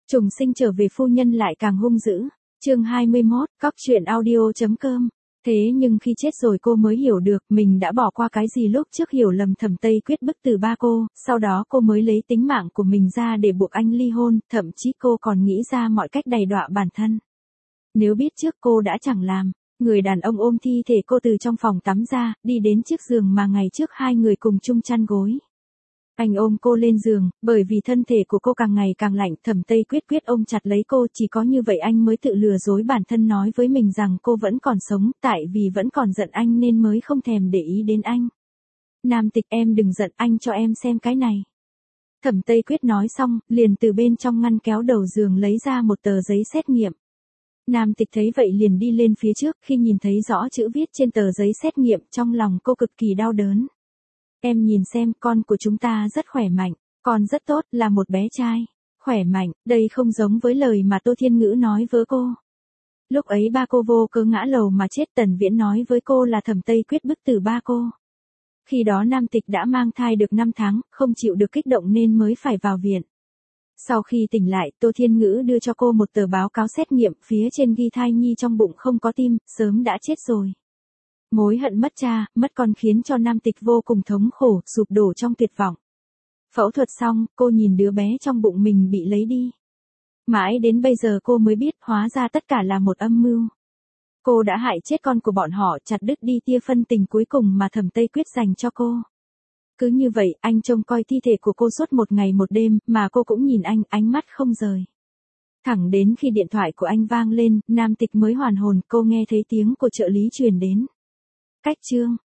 Trùng sinh trở về phu nhân lại càng hung dữ. Chương 21, cóc.audio.com. Thế nhưng khi chết rồi cô mới hiểu được mình đã bỏ qua cái gì lúc trước hiểu lầm Thẩm Tây Quyết bức tử ba cô, sau đó cô mới lấy tính mạng của mình ra để buộc anh ly hôn, thậm chí cô còn nghĩ ra mọi cách đày đọa bản thân. Nếu biết trước cô đã chẳng làm. Người đàn ông ôm thi thể cô từ trong phòng tắm ra, đi đến chiếc giường mà ngày trước hai người cùng chung chăn gối. Anh ôm cô lên giường, bởi vì thân thể của cô càng ngày càng lạnh, Thẩm Tây Quyết ôm chặt lấy cô, chỉ có như vậy anh mới tự lừa dối bản thân nói với mình rằng cô vẫn còn sống, tại vì vẫn còn giận anh nên mới không thèm để ý đến anh. Nam Tịch, em đừng giận, anh cho em xem cái này. Thẩm Tây Quyết nói xong, liền từ bên trong ngăn kéo đầu giường lấy ra một tờ giấy xét nghiệm. Nam Tịch thấy vậy liền đi lên phía trước, khi nhìn thấy rõ chữ viết trên tờ giấy xét nghiệm, trong lòng cô cực kỳ đau đớn. Em nhìn xem, con của chúng ta rất khỏe mạnh, con rất tốt, là một bé trai. Khỏe mạnh, đây không giống với lời mà Tô Thiên Ngữ nói với cô. Lúc ấy ba cô vô cớ ngã lầu mà chết, Tần Viễn nói với cô là Thẩm Tây Quyết bức tử ba cô. Khi đó Nam Tịch đã mang thai được 5 tháng, không chịu được kích động nên mới phải vào viện. Sau khi tỉnh lại, Tô Thiên Ngữ đưa cho cô một tờ báo cáo xét nghiệm, phía trên ghi thai nhi trong bụng không có tim, sớm đã chết rồi. Mối hận mất cha, mất con khiến cho Nam Tịch vô cùng thống khổ, sụp đổ trong tuyệt vọng. Phẫu thuật xong, cô nhìn đứa bé trong bụng mình bị lấy đi. Mãi đến bây giờ cô mới biết, hóa ra tất cả là một âm mưu. Cô đã hại chết con của bọn họ, chặt đứt đi tia phân tình cuối cùng mà Thẩm Tây Quyết dành cho cô. Cứ như vậy, anh trông coi thi thể của cô suốt một ngày một đêm, mà cô cũng nhìn anh, ánh mắt không rời. Thẳng đến khi điện thoại của anh vang lên, Nam Tịch mới hoàn hồn, cô nghe thấy tiếng của trợ lý truyền đến. Cách chương